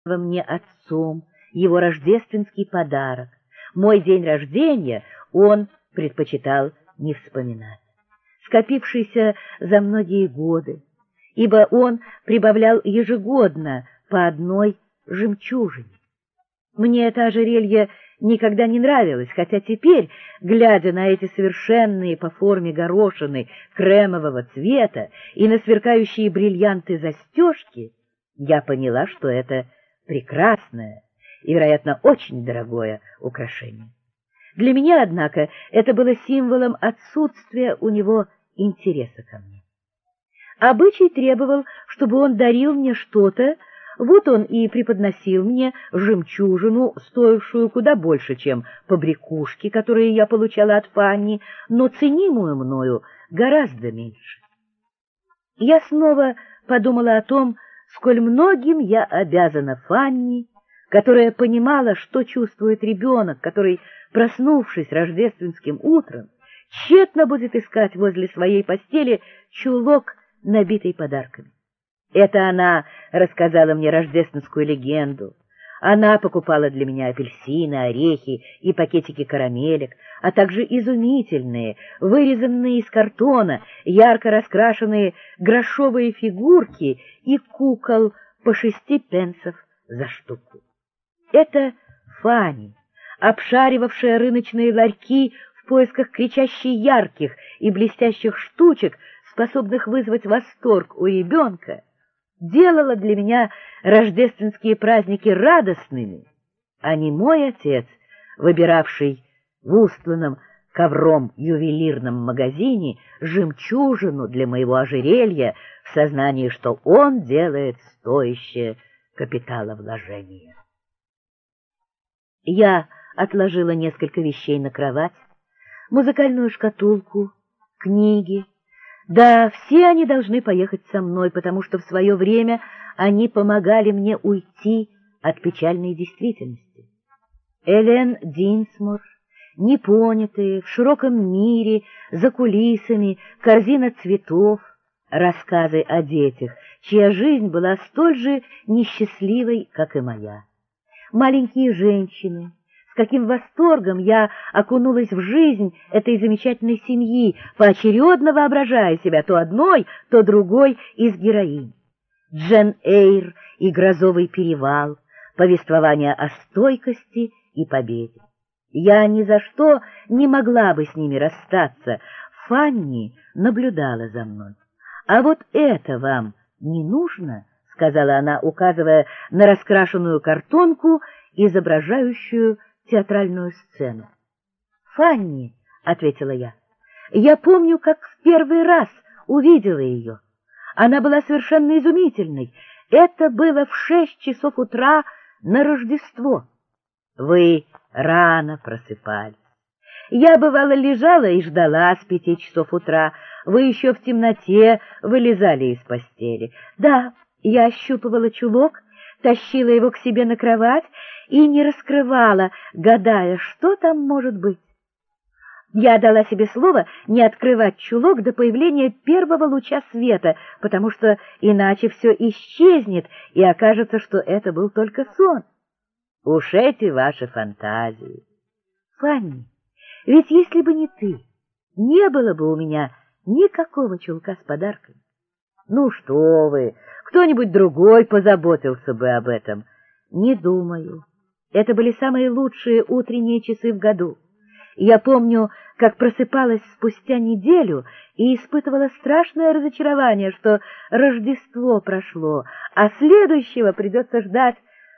мне отцом его рождественский подарок. Мой день рождения он предпочитал не вспоминать, скопившийся за многие годы, ибо он прибавлял ежегодно по одной жемчужине. Мне это ожерелье никогда не нравилось, хотя теперь, глядя на эти совершенные по форме горошины кремового цвета и на сверкающие бриллианты застежки, я поняла, что это прекрасное и, вероятно, очень дорогое украшение. Для меня, однако, это было символом отсутствия у него интереса ко мне. Обычай требовал, чтобы он дарил мне что-то. Вот он и преподносил мне жемчужину, стоившую куда больше, чем побрякушки, которые я получала от Фанни, но ценимую мною гораздо меньше. Я снова подумала о том, сколь многим я обязана Фанни, которая понимала, что чувствует ребенок, который, проснувшись рождественским утром, тщетно будет искать возле своей постели чулок, набитый подарками. Это она рассказала мне рождественскую легенду. Она покупала для меня апельсины, орехи и пакетики карамелек, а также изумительные, вырезанные из картона, ярко раскрашенные грошовые фигурки и кукол по 6 пенсов за штуку. Это Фанни, обшаривавшая рыночные ларьки в поисках кричащих ярких и блестящих штучек, способных вызвать восторг у ребенка, делала для меня рождественские праздники радостными, а не мой отец, выбиравший в устланном ковром ювелирном магазине жемчужину для моего ожерелья в сознании, что он делает стоящее капиталовложение. Я отложила несколько вещей на кровать, музыкальную шкатулку, книги. Да, все они должны поехать со мной, потому что в свое время они помогали мне уйти от печальной действительности. Элен Динсмор, непонятые, в широком мире, за кулисами, корзина цветов, рассказы о детях, чья жизнь была столь же несчастливой, как и моя. Маленькие женщины, с каким восторгом я окунулась в жизнь этой замечательной семьи, поочередно воображая себя то одной, то другой из героинь. Джен Эйр и Грозовый перевал, повествование о стойкости и победе. Я ни за что не могла бы с ними расстаться. Фанни наблюдала за мной. «А вот это вам не нужно?» — сказала она, указывая на раскрашенную картонку, изображающую театральную сцену. «Фанни», — ответила я, — «я помню, как в первый раз увидела ее. Она была совершенно изумительной. Это было в 6 часов утра на Рождество. Вы рано просыпались. Я, бывало, лежала и ждала с 5 часов утра. Вы еще в темноте вылезали из постели. Да, я ощупывала чулок, тащила его к себе на кровать и не раскрывала, гадая, что там может быть. Я дала себе слово не открывать чулок до появления первого луча света, потому что иначе все исчезнет, и окажется, что это был только сон. Уж эти ваши фантазии. Фанни, ведь если бы не ты, не было бы у меня никакого чулка с подарками. Ну что вы, кто-нибудь другой позаботился бы об этом. Не думаю. Это были самые лучшие утренние часы в году. Я помню, как просыпалась спустя неделю и испытывала страшное разочарование, что Рождество прошло, а следующего придется ждать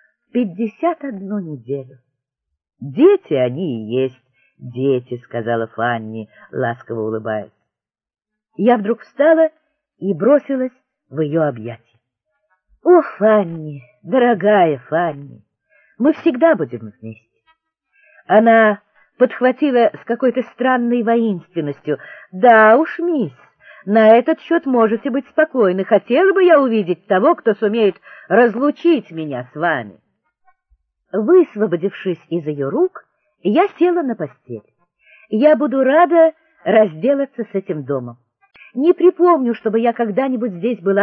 51 неделю. «Дети они и есть дети», — сказала Фанни, ласково улыбаясь. Я вдруг встала и бросилась в ее объятия. «О, Фанни, дорогая Фанни, мы всегда будем вместе». Она подхватила с какой-то странной воинственностью. «Да уж, мисс, на этот счет можете быть спокойны. Хотела бы я увидеть того, кто сумеет разлучить меня с вами». Высвободившись из ее рук, я села на постель. Я буду рада разделаться с этим домом. Не припомню, чтобы я когда-нибудь здесь была